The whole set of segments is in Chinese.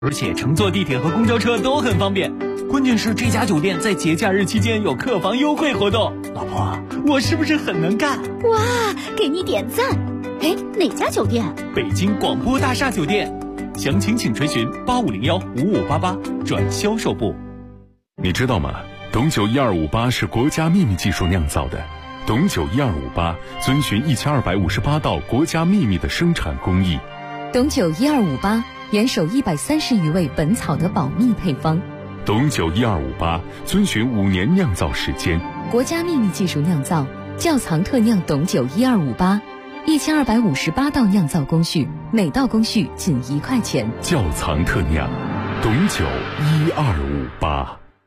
而且乘坐地铁和公交车都很方便。关键是这家酒店在节假日期间有客房优惠活动。老婆，我是不是很能干？ 哇，给你点赞！哎，哪家酒店？ 北京广播大厦酒店。详情请垂询8501-5588转销售部。 你知道吗？董酒1258是国家秘密技术酿造的。董酒1258遵循1258道国家秘密的生产工艺。 董酒1258严守130余味本草的保密配方。 董酒1258遵循5年酿造时间， 国家秘密技术酿造，窖藏特酿董酒1258，1258道酿造工序，每道工序仅1块钱。 窖藏特酿，董酒1258。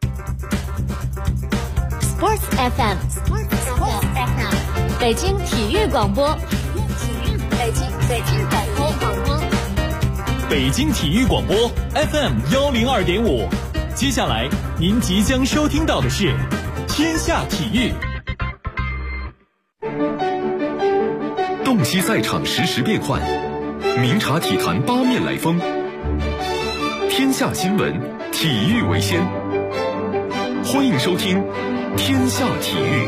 Sports FM， 北京体育广播，北京体育广播 FM102.5。接下来您即将收听到的是《天下体育》。 洞悉赛场实时变幻，明察体坛八面来风。天下新闻，体育为先。欢迎收听《天下体育》。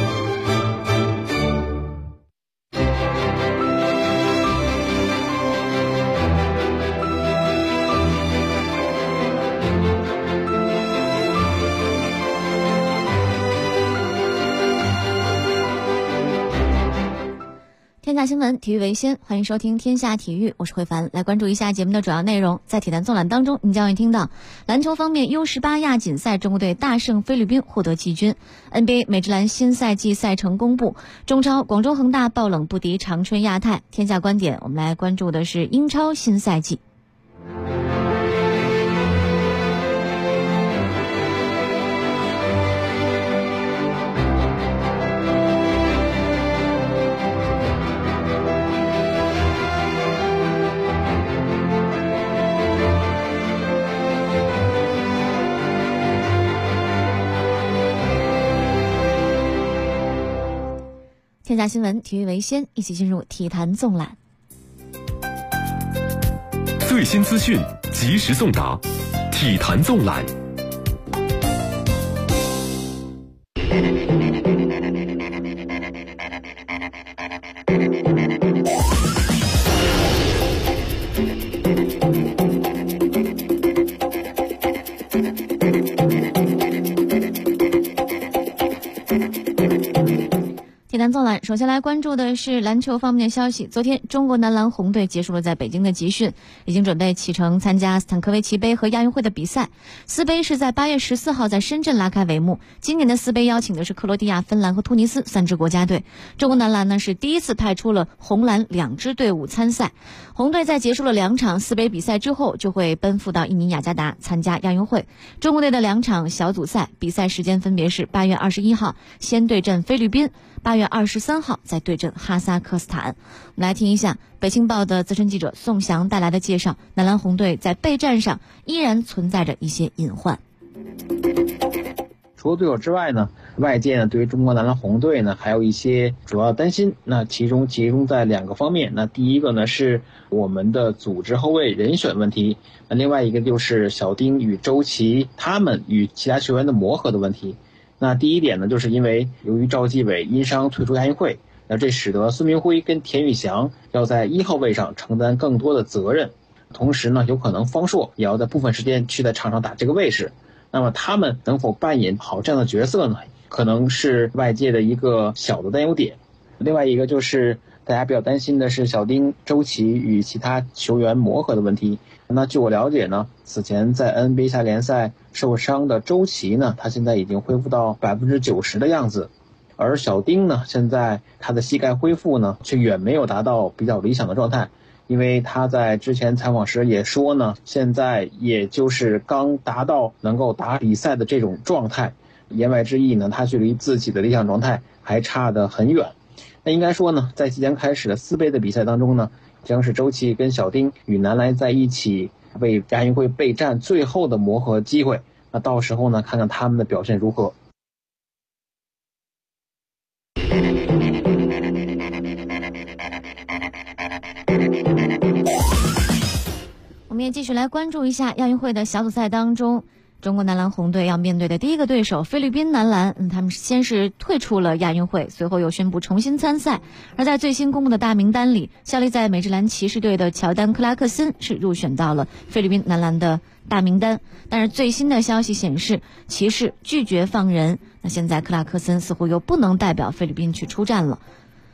天下新闻，体育为先，欢迎收听天下体育，我是慧凡。来关注一下节目的主要内容。在体坛纵览当中，你将会听到篮球方面 U18 亚锦赛，中国队大胜菲律宾，获得季军。 NBA 美职篮新赛季赛程公布，中超广州恒大爆冷不敌长春亚泰。天下观点，我们来关注的是英超新赛季。天下新闻，体育为先，一起进入体坛纵览。 最新资讯，及时送达，体坛纵览。 体坛纵览，首先来关注的是篮球方面的消息。昨天，中国男篮红队结束了在北京的集训，已经准备启程参加斯坦科维奇杯和亚运会的比赛。斯杯是在8月14号在深圳拉开帷幕。今年的斯杯邀请的是克罗地亚、芬兰和突尼斯3支国家队。中国男篮呢是第一次派出了红蓝2支队伍参赛。红队在结束了2场斯杯比赛之后，就会奔赴到印尼雅加达参加亚运会。中国队的2场小组赛比赛时间分别是8月21号先对阵菲律宾，8月23号再对阵哈萨克斯坦。我们来听一下北青报的资深记者宋翔带来的介绍。男篮红队在备战上依然存在着一些隐患。 除了队友之外呢，外界呢对于中国男篮红队呢还有一些主要担心，那其中集中在2个方面。那第一个呢是我们的组织后卫人选问题，那另外一个就是小丁与周琦他们与其他球员的磨合的问题。那第一点呢，就是因为由于赵继伟因伤退出亚运会，那这使得孙铭徽跟田宇翔要在1号位上承担更多的责任，同时呢，有可能方硕也要在部分时间去在场上打这个位置。那么他们能否扮演好这样的角色呢？可能是外界的一个小的担忧点。另外一个就是大家比较担心的是小丁、周琦与其他球员磨合的问题。那据我了解呢，此前在 NBA 夏联赛受伤的周琦呢，他现在已经恢复到90%的样子，而小丁呢，现在他的膝盖恢复呢，却远没有达到比较理想的状态。因为他在之前采访时也说呢，现在也就是刚达到能够打比赛的这种状态，言外之意呢，他距离自己的理想状态还差得很远。那应该说呢，在即将开始的4杯的比赛当中呢，将是周琦跟小丁与男篮在一起为亚运会备战最后的磨合机会。那到时候呢，看看他们的表现如何。 我们也继续来关注一下亚运会的小组赛当中，中国男篮红队要面对的第一个对手菲律宾男篮，他们先是退出了亚运会，随后又宣布重新参赛。而在最新公布的大名单里，效力在美职篮骑士队的乔丹·克拉克森是入选到了菲律宾男篮的大名单。但是最新的消息显示，骑士拒绝放人，那现在克拉克森似乎又不能代表菲律宾去出战了。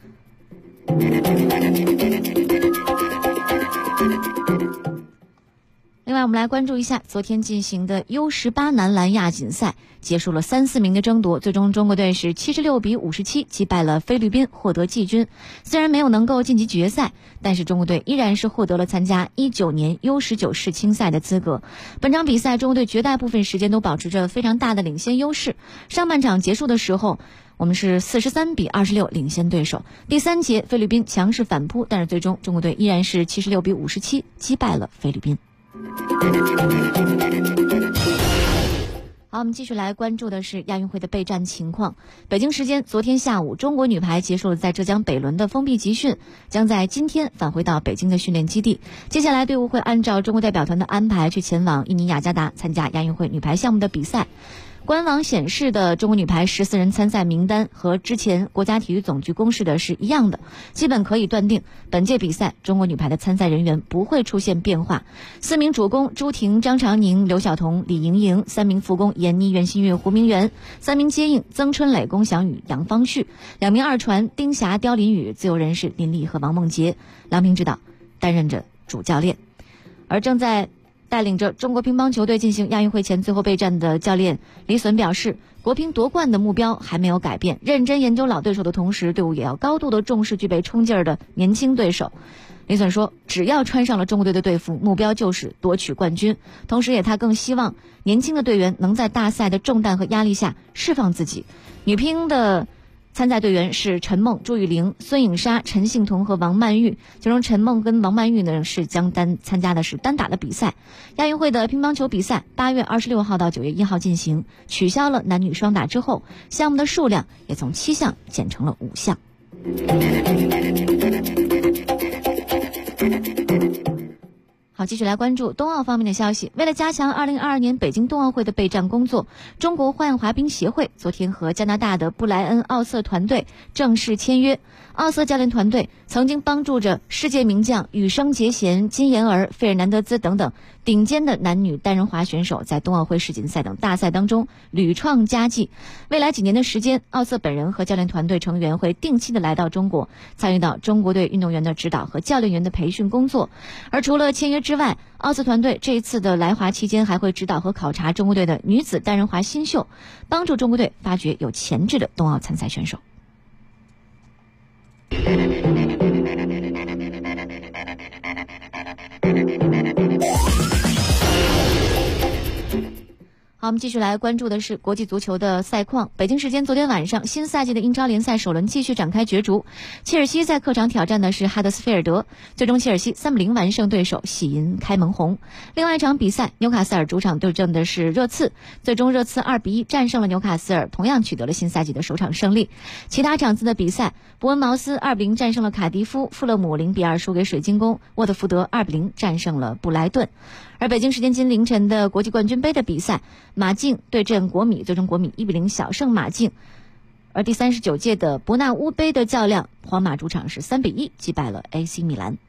另外我们来关注一下昨天进行的 U18 男篮亚锦赛，结束了3-4名的争夺，最终中国队是76比57击败了菲律宾，获得季军。虽然没有能够晋级决赛，但是中国队依然是获得了参加19年 U19 世青赛的资格。本场比赛中国队绝大部分时间都保持着非常大的领先优势，上半场结束的时候我们是43比26领先对手。第3节菲律宾强势反扑，但是最终中国队依然是76比57击败了菲律宾。好，我们继续来关注的是亚运会的备战情况。北京时间昨天下午，中国女排结束了在浙江北仑的封闭集训，将在今天返回到北京的训练基地。接下来队伍会按照中国代表团的安排去前往印尼雅加达参加亚运会女排项目的比赛。官网显示的中国女排14人参赛名单和之前国家体育总局公示的是一样的，基本可以断定本届比赛中国女排的参赛人员不会出现变化。4名主攻朱婷、张常宁、刘晓彤、李盈莹，3名副攻闫妮、袁心玥、胡明媛，3名接应曾春蕾、龚翔宇、杨方旭，2名二传丁霞、刁琳宇，自由人是林丽和王梦洁。郎平指导，担任着主教练。而正在带领着中国乒乓球队进行亚运会前最后备战的教练李隼表示，国乒夺冠的目标还没有改变，认真研究老对手的同时，队伍也要高度的重视具备冲劲儿的年轻对手。李隼说，只要穿上了中国队的队服，目标就是夺取冠军。同时他更希望年轻的队员能在大赛的重担和压力下释放自己。女乒的参赛队员是陈梦、朱雨玲、孙颖莎、陈幸彤和王曼玉，其中陈梦跟王曼玉呢是将参加的是单打的比赛。亚运会的乒乓球比赛8月26号到9月1号进行，取消了男女双打之后，项目的数量也从7项减成了5项。好，继续来关注冬奥方面的消息。为了加强2022年北京冬奥会的备战工作，中国花样滑冰协会昨天和加拿大的布莱恩·奥瑟团队正式签约。奥瑟教练团队曾经帮助着世界名将羽生结弦、金妍儿、费尔南德兹等等顶尖的男女单人滑选手在冬奥会世锦赛等大赛当中屡创佳绩。未来几年的时间，奥瑟本人和教练团队成员会定期的来到中国，参与到中国队运动员的指导和教练员的培训工作。而除了签约之外，奥瑟团队这一次的来华期间还会指导和考察中国队的女子单人滑新秀，帮助中国队发掘有潜质的冬奥参赛选手。好，我们继续来关注的是国际足球的赛况。北京时间昨天晚上，新赛季的英超联赛首轮继续展开角逐。切尔西在客场挑战的是哈德斯菲尔德，最终切尔西3比0完胜对手，喜迎开门红。另外一场比赛，纽卡斯尔主场对阵的是热刺，最终热刺2比1战胜了纽卡斯尔，同样取得了新赛季的首场胜利。其他场次的比赛，伯恩茅斯2比0战胜了卡迪夫，富勒姆0比2输给水晶宫，沃特福德2比0战胜了布莱顿。而北京时间今凌晨的国际冠军杯的比赛，马竞对阵国米，最终国米1比0小胜马竞。而第39届的伯纳乌杯的较量，皇马主场是3比1击败了 AC 米兰。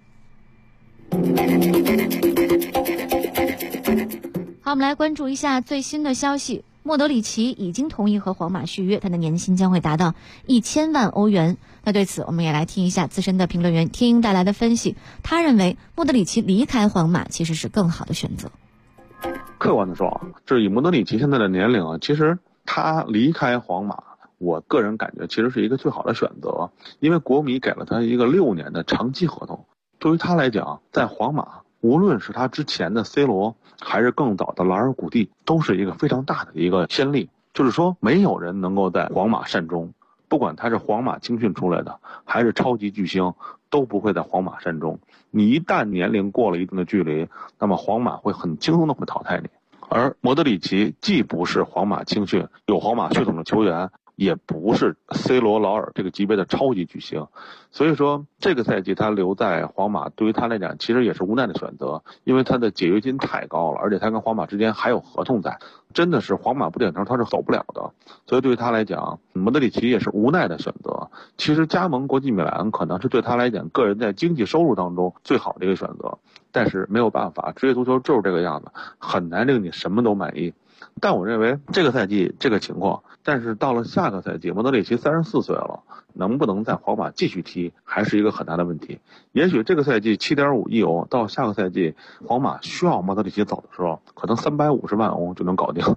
好，我们来关注一下最新的消息。莫德里奇已经同意和皇马续约，他的年薪将会达到1000万欧元。那对此，我们也来听一下资深的评论员天鹰带来的分析。他认为莫德里奇离开皇马其实是更好的选择。 客观的说，就是以莫德里奇现在的年龄啊，其实他离开皇马，我个人感觉其实是一个最好的选择，因为国米给了他一个6年的长期合同。对于他来讲，在皇马，无论是他之前的 C 罗，还是更早的拉尔古蒂，都是一个非常大的一个先例。就是说，没有人能够在皇马善终，不管他是皇马青训出来的，还是超级巨星，都不会在皇马善终。你一旦年龄过了一定的距离，那么皇马会很轻松的会淘汰你。而莫德里奇既不是皇马青训有皇马血统的球员， 也不是 C 罗、劳尔这个级别的超级巨星，所以说这个赛季他留在皇马对于他来讲其实也是无奈的选择，因为他的解约金太高了，而且他跟皇马之间还有合同在，真的是皇马不点头他是走不了的，所以对于他来讲，莫德里奇也是无奈的选择。其实加盟国际米兰可能是对他来讲个人在经济收入当中最好的一个选择，但是没有办法，职业足球就是这个样子，很难令你什么都满意。但我认为这个赛季这个情况，但是到了下个赛季，莫德里奇34岁了，能不能在皇马继续踢还是一个很大的问题。也许这个赛季7.5亿欧，到下个赛季皇马需要莫德里奇走的时候，可能350万欧就能搞定。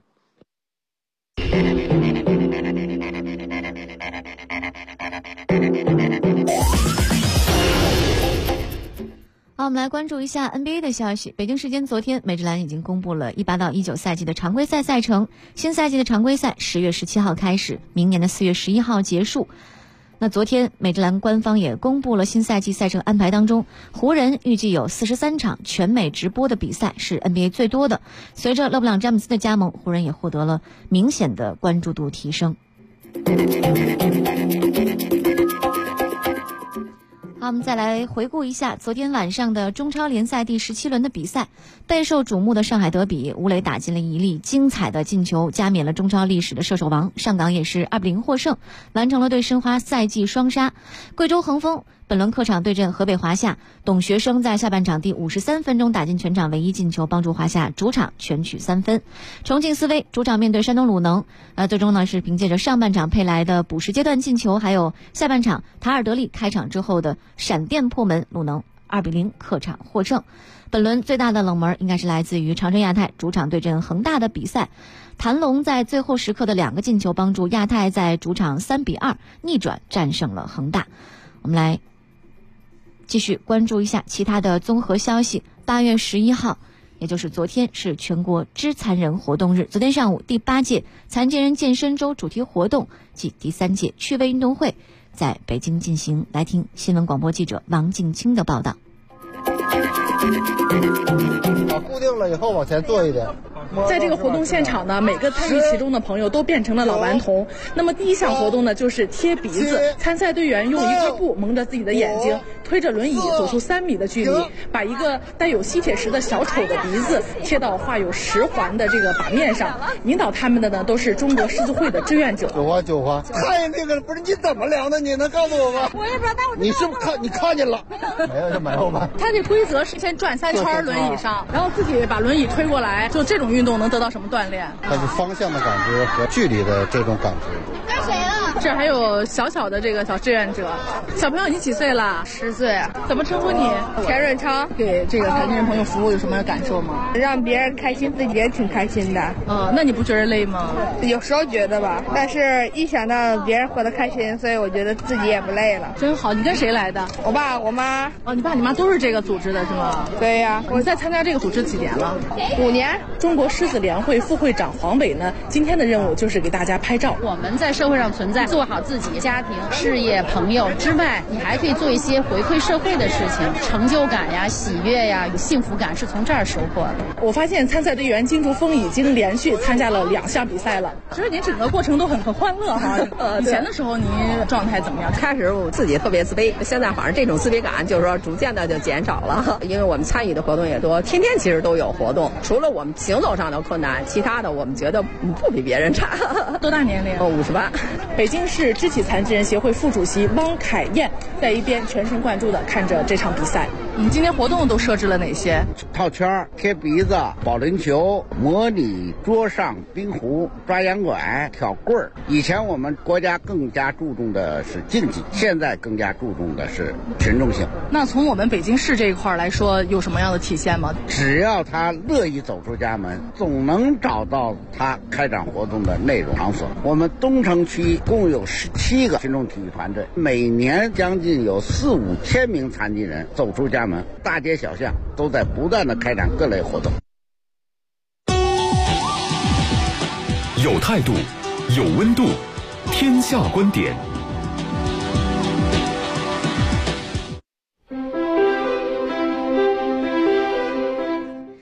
好，我们来关注一下 NBA 的消息。北京时间昨天，美职篮已经公布了18到19赛季的常规赛赛程。新赛季的常规赛10月17号开始，明年的4月11号结束。那昨天美职篮官方也公布了新赛季赛程安排当中，湖人预计有43场全美直播的比赛，是 NBA 最多的。随着勒布朗詹姆斯的加盟，湖人也获得了明显的关注度提升。好，我们再来回顾一下昨天晚上的中超联赛第17轮的比赛。备受瞩目的上海德比，吴磊打进了一粒精彩的进球，加冕了中超历史的射手王。上港也是2-0获胜，完成了对申花赛季双杀。贵州恒丰本轮客场对阵河北华夏，董学生在下半场第53分钟打进全场唯一进球，帮助华夏主场全取3分。重庆斯威主场面对山东鲁能，最终呢是凭借着上半场佩莱的补时阶段进球，还有下半场塔尔德利开场之后的闪电破门，鲁能2-0客场获胜。本轮最大的冷门应该是来自于长春亚泰主场对阵恒大的比赛，谭龙在最后时刻的2个进球帮助亚泰在主场3-2逆转战胜了恒大。我们来继续关注一下其他的综合消息。8月11号，也就是昨天，是全国肢残人活动日。昨天上午，第8届残疾人健身周主题活动暨第3届趣味运动会在北京进行。来听新闻广播记者王静清的报道。 固定了以后往前坐一点。 在这个活动现场呢，每个参与其中的朋友都变成了老顽童。那么第一项活动呢，就是贴鼻子。参赛队员用一块布蒙着自己的眼睛，推着轮椅走出3米的距离，把一个带有吸铁石的小丑的鼻子贴到画有10环的这个把面上。引导他们的呢，都是中国狮子会的志愿者。 9环，看见这个不是你怎么量的？你能告诉我吗？ 我也不知道，但我你是不是你看见了？没有就没有吧。 他这规则是先转3圈轮椅上，然后自己把轮椅推过来，就这种运动能得到什么锻炼？ 它是方向的感知和距离的这种感知。 该谁了？这还有小小的这个小志愿者。小朋友，你几岁了 ？10岁。 怎么称呼你？ 田润超。 给这个残疾人朋友服务有什么感受吗？ 让别人开心，自己也挺开心的。 那你不觉得累吗？ 有时候觉得吧，但是一想到别人活得开心，所以我觉得自己也不累了。 真好。你跟谁来的？ 我爸我妈。 你爸你妈都是这个组织的是吗？ 对呀。 你在参加这个组织几年了 ？5年。 中国狮子联会副会长黄伟呢，今天的任务就是给大家拍照。 我们在社会上存在，做好自己家庭、事业、朋友之外，你还可以做一些回馈社会的事情，成就感呀、喜悦呀、幸福感是从这儿收获的。 我发现参赛队员金竹峰已经连续参加了2项比赛了，其实您整个过程都很欢乐哈。以前的时候您状态怎么样？ 开始我自己特别自卑，现在好像这种自卑感就是说逐渐的就减少了，因为我们参与的活动也多，天天其实都有活动，除了我们行走上的困难，其他的我们觉得不比别人差。 多大年龄 ？58。 北京市肢体残疾人协会副主席汪凯燕在一边全神贯注地看着这场比赛。今天活动都设置了哪些？ 套圈、贴鼻子、保龄球、模拟桌上冰壶、抓洋拐、挑棍儿。以前我们国家更加注重的是竞技，现在更加注重的是群众性。 那从我们北京市这一块来说，有什么样的体现吗？ 只要他乐意走出家门，总能找到他开展活动的内容场所。我们东城区共有17个群众体育团队，每年将近有4-5千名残疾人走出家门，大街小巷都在不断的开展各类活动。 有态度，有温度，天下观点。 天下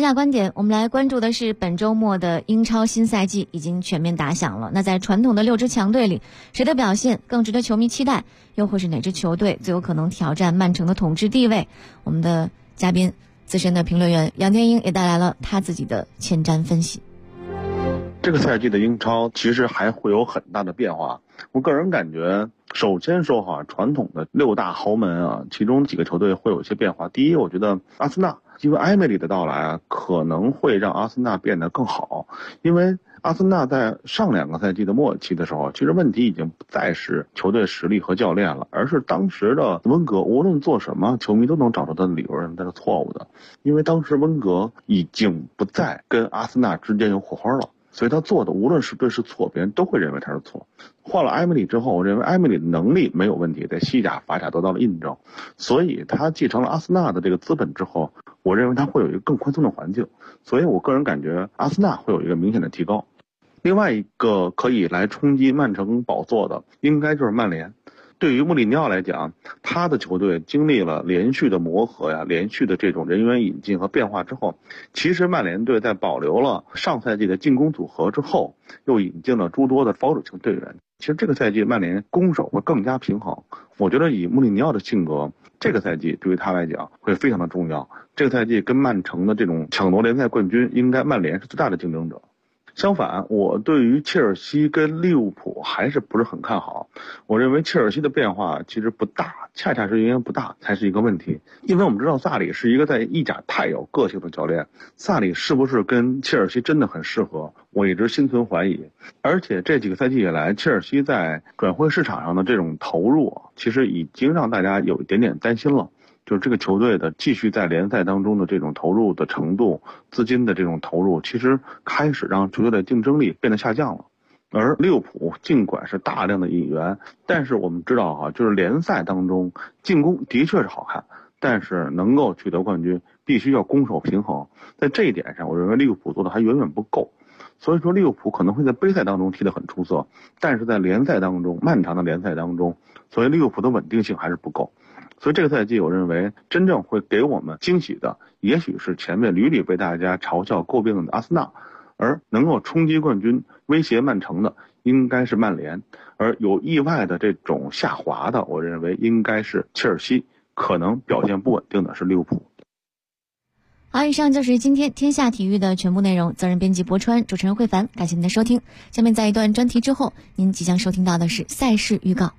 下观点，我们来关注的是本周末的英超新赛季已经全面打响了。那在传统的6支强队里，谁的表现更值得球迷期待？又会是哪支球队最有可能挑战曼城的统治地位？我们的嘉宾资深的评论员杨天英也带来了他自己的前瞻分析。 这个赛季的英超其实还会有很大的变化。我个人感觉，首先说哈，传统的6大豪门啊，其中几个球队会有一些变化。第一，我觉得阿森纳，因为埃梅里的到来啊，可能会让阿森纳变得更好。因为阿森纳在上2个赛季的末期的时候，其实问题已经不再是球队实力和教练了，而是当时的温格无论做什么，球迷都能找出他的理由认为他是错误的。因为当时温格已经不再跟阿森纳之间有火花了。所以他做的无论是对是错，别人都会认为他是错。换了埃梅里之后，我认为埃梅里的能力没有问题，在西甲、法甲得到了印证，所以他继承了阿森纳的这个资本之后，我认为他会有一个更宽松的环境，所以我个人感觉阿森纳会有一个明显的提高。另外一个可以来冲击曼城宝座的，应该就是曼联。对于穆里尼奥来讲，他的球队经历了连续的磨合呀，连续的这种人员引进和变化之后，其实曼联队在保留了上赛季的进攻组合之后，又引进了诸多的防守型队员。其实这个赛季曼联攻守会更加平衡。我觉得以穆里尼奥的性格，这个赛季对于他来讲会非常的重要。这个赛季跟曼城的这种抢夺联赛冠军，应该曼联是最大的竞争者。相反，我对于切尔西跟利物浦还是不是很看好。我认为切尔西的变化其实不大，恰恰是因为不大才是一个问题。因为我们知道萨里是一个在意甲太有个性的教练，萨里是不是跟切尔西真的很适合，我一直心存怀疑。而且这几个赛季以来，切尔西在转会市场上的这种投入，其实已经让大家有一点点担心了。就是这个球队的继续在联赛当中的这种投入的程度，资金的这种投入，其实开始让球队的竞争力变得下降了。而利物浦尽管是大量的引援，但是我们知道啊，就是联赛当中进攻的确是好看，但是能够取得冠军，必须要攻守平衡。在这一点上，我认为利物浦做的还远远不够。所以说利物浦可能会在杯赛当中踢得很出色，但是在联赛当中，漫长的联赛当中，所以利物浦的稳定性还是不够。所以这个赛季我认为真正会给我们惊喜的，也许是前面屡屡被大家嘲笑诟病的阿森纳，而能够冲击冠军威胁曼城的应该是曼联，而有意外的这种下滑的，我认为应该是切尔西，可能表现不稳定的是利物浦。 好，以上就是今天天下体育的全部内容。责任编辑博川，主持人慧凡，感谢您的收听。下面在一段专题之后，您即将收听到的是赛事预告。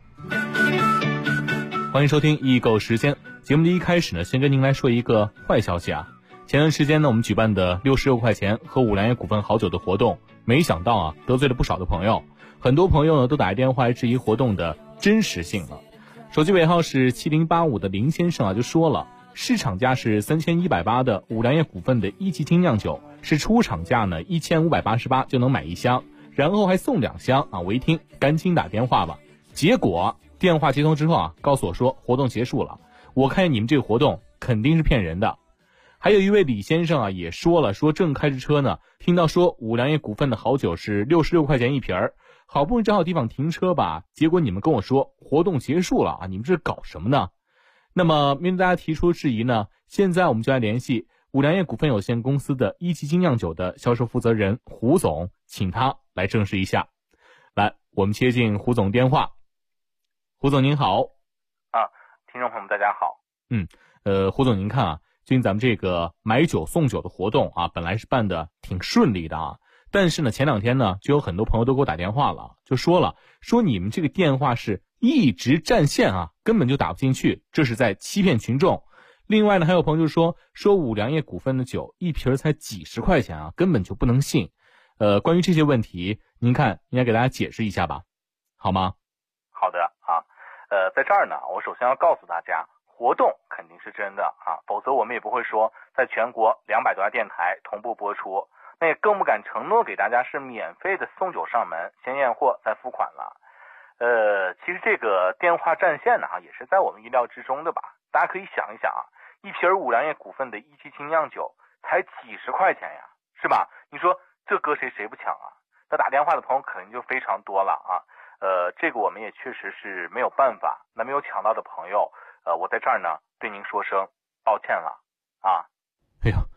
欢迎收听易购时间。节目的一开始呢，先跟您来说一个坏消息啊。前段时间呢，我们举办的66块钱喝五粮液股份好酒的活动，没想到啊，得罪了不少的朋友。很多朋友呢，都打电话来质疑活动的真实性了。手机尾号是7085的林先生啊，就说了，市场价是3180的五粮液股份的一级精酿酒，是出厂价呢1588就能买1箱，然后还送2箱啊。我一听，赶紧打电话吧。结果电话接通之后啊，告诉我说活动结束了。我看你们这个活动肯定是骗人的。还有一位李先生啊，也说了，说正开着车呢，听到说五粮液股份的好酒是66块钱一瓶儿，好不容易找好地方停车吧，结果你们跟我说活动结束了啊，你们这是搞什么呢？那么面对大家提出质疑呢，现在我们就来联系五粮液股份有限公司的一级精酿酒的销售负责人胡总，请他来证实一下。来，我们接进胡总电话。胡总您好。 听众朋友们大家好。 胡总您看啊，最近咱们这个买酒送酒的活动啊，本来是办的挺顺利的啊，但是呢前2天呢，就有很多朋友都给我打电话了，就说你们这个电话是一直占线啊，根本就打不进去，这是在欺骗群众。另外呢，还有朋友就说五粮液股份的酒一瓶才几十块钱啊，根本就不能信。关于这些问题，您看应该给大家解释一下吧，好吗？ 好的啊，在这儿呢，我首先要告诉大家，活动肯定是真的啊，否则我们也不会说在全国200多家电台同步播出，那也更不敢承诺给大家是免费的送酒上门，先验货再付款了。其实这个电话占线呢，也是在我们意料之中的吧。大家可以想一想啊，一瓶五粮液股份的一级精酿酒才几十块钱呀，是吧？你说这搁谁不抢啊？那打电话的朋友肯定就非常多了啊。这个我们也确实是没有办法。那没有抢到的朋友，我在这儿呢对您说声抱歉了啊。 哎呀，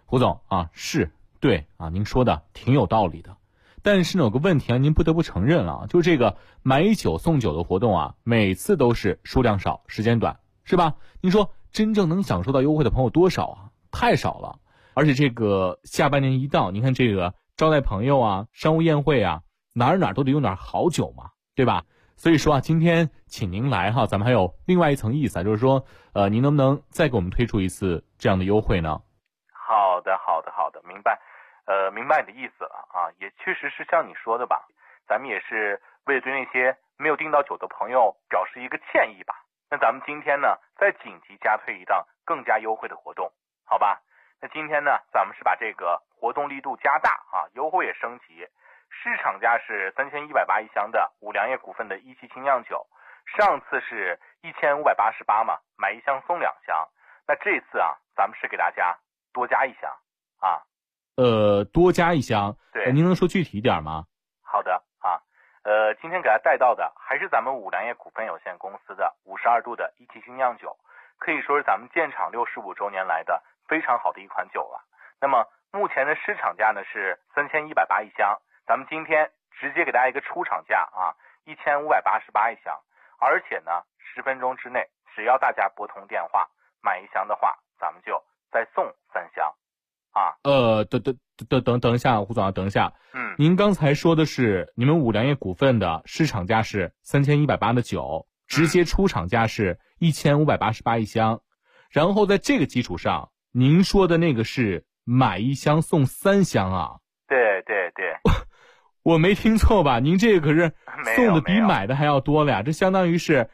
胡总啊，是对啊，您说的挺有道理的。但是呢，有个问题啊，您不得不承认了，就这个买酒送酒的活动啊，每次都是数量少，时间短，是吧？您说真正能享受到优惠的朋友多少啊？太少了。而且这个下半年一到，您看这个招待朋友啊、商务宴会啊，哪儿都得用点好酒嘛，对吧？所以说啊，今天请您来哈，咱们还有另外一层意思啊，就是说，您能不能再给我们推出一次这样的优惠呢？ 好的，明白。明白你的意思了啊，也确实是像你说的吧，咱们也是为了对那些没有订到酒的朋友表示一个歉意吧。那咱们今天呢，再紧急加推一档更加优惠的活动，好吧？那今天呢，咱们是把这个活动力度加大啊，优惠也升级。市场价是3180一箱的五粮液股份的一期精酿酒，上次是1588嘛，买一箱送2箱。那这次啊，咱们是给大家多加一箱啊。 多加一箱， 对， 您能说具体一点吗？ 好的啊，今天给大家带到的还是咱们五粮液股份有限公司的52度的一期精酿酒，可以说是咱们建厂65周年来的非常好的一款酒了。那么目前的市场价呢是3180一箱，咱们今天直接给大家一个出厂价啊，1588一箱，而且呢10分钟之内，只要大家拨通电话买一箱的话，咱们就再送3箱。啊， 等一下，胡总啊，等一下。您刚才说的是你们五粮液股份的市场价是3180的酒，直接出厂价是1588一箱，然后在这个基础上，您说的那个是买一箱送3箱啊？ 对， 我没听错吧？您这个可是送的比买的还要多了呀，这相当于是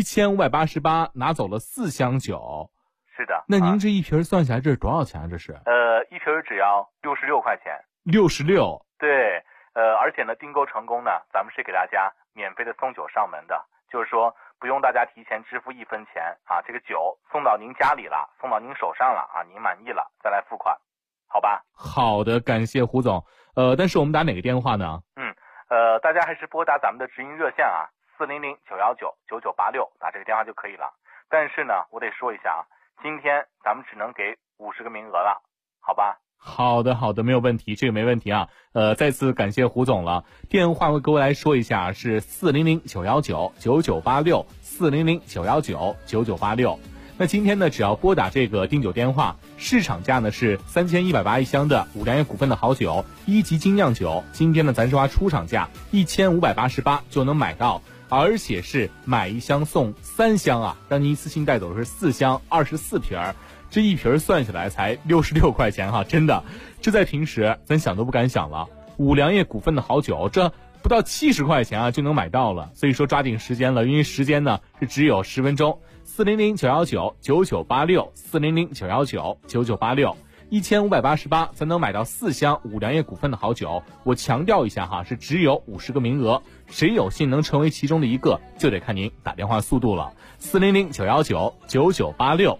1588拿走了4箱酒。 是的， 那您这一瓶算下来这是多少钱啊？这是一瓶只要66块钱。 66？ 对，而且呢，订购成功呢，咱们是给大家免费的送酒上门的，就是说不用大家提前支付1分钱啊，这个酒送到您家里了，送到您手上了啊，您满意了再来付款，好吧？ 好的，感谢胡总。但是我们打哪个电话呢？ 大家还是拨打咱们的直营热线啊，400-919-9986，打这个电话就可以了。但是呢，我得说一下啊。今天咱们只能给50个名额了，好吧？ 好的，没有问题，这个没问题啊。再次感谢胡总了。电话我各位来说一下，是400-919-9986 400-919-9986。那今天呢，只要拨打这个订酒电话，市场价呢是3180一箱的五粮液股份的好酒1级精酿酒，今天呢咱是花出厂价1588就能买到。而且是买一箱送3箱啊，让您一次性带走的是4箱24瓶，这一瓶算下来才66块钱哈，真的，这在平时咱想都不敢想了。五粮液股份的好酒，这不到70块钱啊就能买到了，所以说抓紧时间了，因为时间呢是只有10分钟。400-919-9986 400-919-9986。1588才能买到4箱五粮液股份的好酒，我强调一下哈，是只有50个名额，谁有幸能成为其中的一个，就得看您打电话速度了。400-919-9986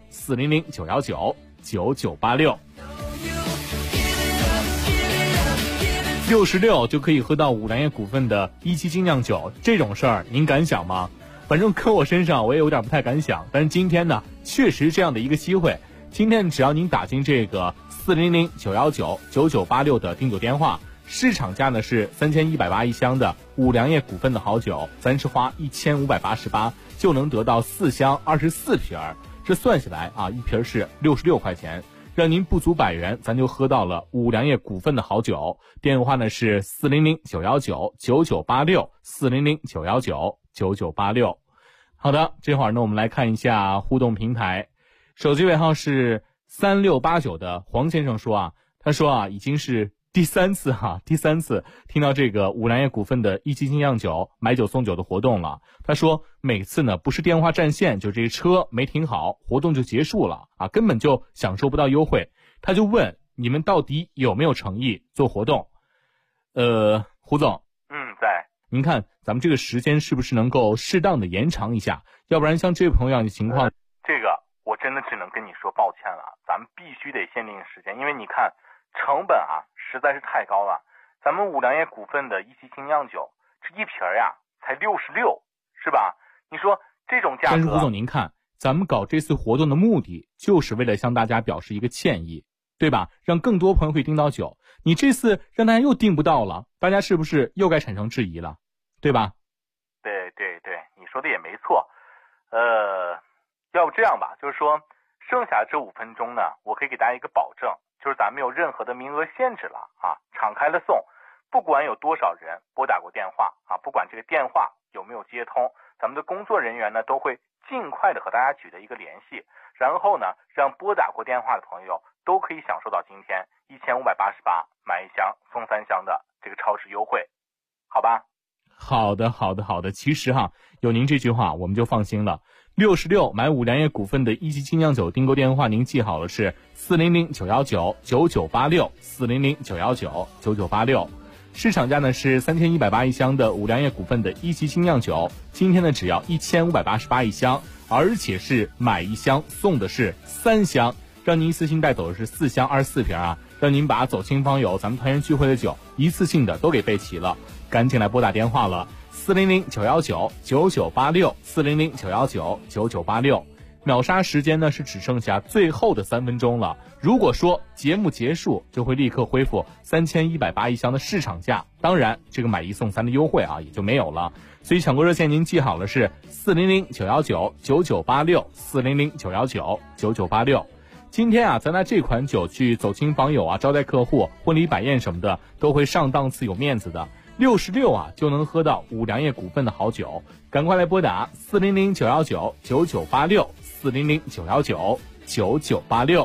400-919-9986。66就可以喝到五粮液股份的1期精酿酒，这种事儿您敢想吗？反正搁我身上我也有点不太敢想，但是今天呢，确实这样的一个机会。今天只要您打进这个400-919-9986的订酒电话，市场价呢是3180一箱的五粮液股份的好酒，咱是花1588就能得到4箱24瓶，这算下来啊，一瓶是66块钱，让您不足100元，咱就喝到了五粮液股份的好酒。电话呢是400-919-9986 400-919-9986。好的，这会儿呢我们来看一下互动平台。手机尾号是3689的黄先生说啊，他说啊，已经是第三次听到这个五粮液股份的1期精酿酒买酒送酒的活动了。他说每次呢不是电话占线，就这车没停好，活动就结束了啊，根本就享受不到优惠。他就问你们到底有没有诚意做活动？胡总， 在。 您看咱们这个时间是不是能够适当的延长一下？要不然像这位朋友样的情况， 这个我真的只能跟你说抱歉了，咱们必须得限定时间，因为你看成本啊实在是太高了。咱们五粮液股份的1期精酿酒，这一瓶呀才66，是吧？你说这种价格。 但是胡总您看，咱们搞这次活动的目的就是为了向大家表示一个歉意， 对吧？让更多朋友可以订到酒。你这次让大家又订不到了，大家是不是又该产生质疑了，对吧？ 对，你说的也没错。要不这样吧，就是说剩下这5分钟呢，我可以给大家一个保证，就是咱没有任何的名额限制了啊，敞开了送，不管有多少人拨打过电话啊，不管这个电话有没有接通，咱们的工作人员呢都会尽快的和大家取得一个联系，然后呢，让拨打过电话的朋友都可以享受到今天1588买1箱送3箱的这个超值优惠，好吧？ 好的。其实有您这句话我们就放心了。66买五粮液股份的一级精酿酒订购电话您记好了，是400-919-9986，400-919-9986。市场价呢是3180一箱的五粮液股份的一级精酿酒，今天呢只要1588一箱，而且是买1箱送的是3箱，让您一次性带走的是4箱24瓶啊，让您把走亲访友咱们团圆聚会的酒一次性的都给备齐了。赶紧来拨打电话了，400-919-9986，400-919-9986。秒杀时间呢是只剩下最后的3分钟了，如果说节目结束就会立刻恢复3180一箱的市场价，当然这个买1送3的优惠也就没有了。所以抢购热线您记好了，是400-919-9986，400-919-9986。今天咱拿这款酒去走亲访友招待客户、婚礼摆宴什么的都会上档次有面子的。66就能喝到五粮液股份的好酒，赶快来拨打400-919-9986，400-919-9986。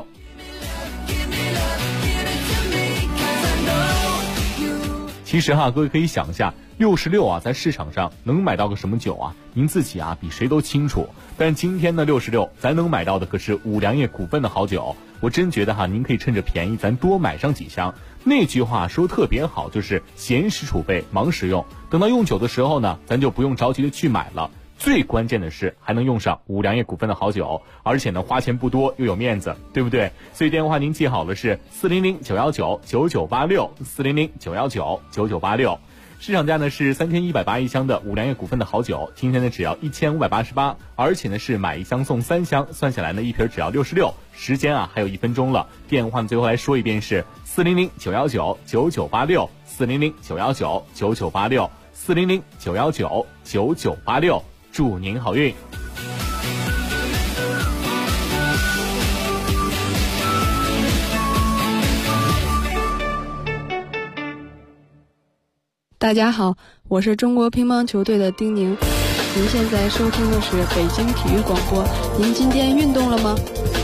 其实各位可以想一下，66在市场上能买到个什么酒您自己比谁都清楚。但今天的66咱能买到的可是五粮液股份的好酒，我真觉得您可以趁着便宜咱多买上几箱。那句话说特别好，就是闲时储备忙时用，等到用酒的时候呢，咱就不用着急的去买了。最关键的是还能用上五粮液股份的好酒，而且呢花钱不多又有面子，对不对？所以电话您记好了，是400-919-9986，400-919-9986。市场价呢是3180一箱的五粮液股份的好酒，今天呢只要1588，而且呢是买1箱送3箱，算下来呢一瓶只要66。时间还有1分钟了，电话最后来说一遍是400-919-9986，400-919-9986，400-919-9986，祝您好运。 大家好，我是中国乒乓球队的丁宁，您现在收听的是北京体育广播，您今天运动了吗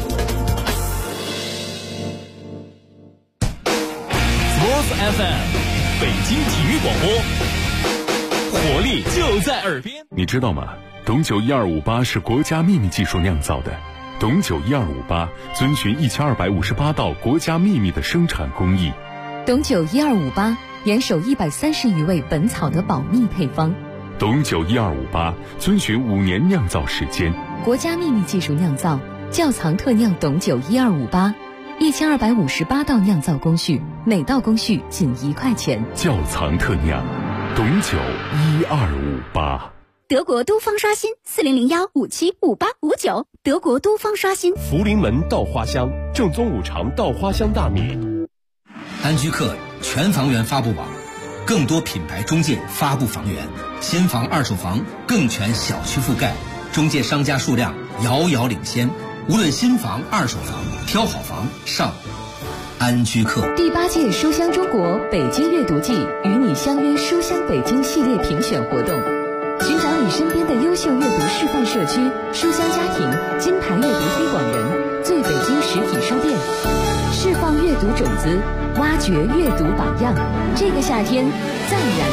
？Sports FM， 北京体育广播，活力就在耳边。 你知道吗？董酒1258是国家秘密技术酿造的，董酒1258遵循1258道国家秘密的生产工艺。 董酒1258严守130余味本草的保密配方。 董酒1258遵循5年酿造时间， 国家秘密技术酿造，窖藏特酿董酒1258，1258道酿造工序，每道工序仅1块钱。 窖藏特酿，董酒1258。 德国都方刷新40015758559，德国都方刷新。 福临门稻花香，正宗五常稻花香大米。 安居客全房源发布网，更多品牌中介发布房源，新房二手房更全小区覆盖，中介商家数量遥遥领先。无论新房二手房，挑好房上安居客。 第8届书香中国北京阅读季与你相约书香北京系列评选活动，寻找你身边的优秀阅读示范社区、书香家庭、金牌阅读推广人、最北京实体书店，释放阅读种子，挖掘阅读榜样。这个夏天，再燃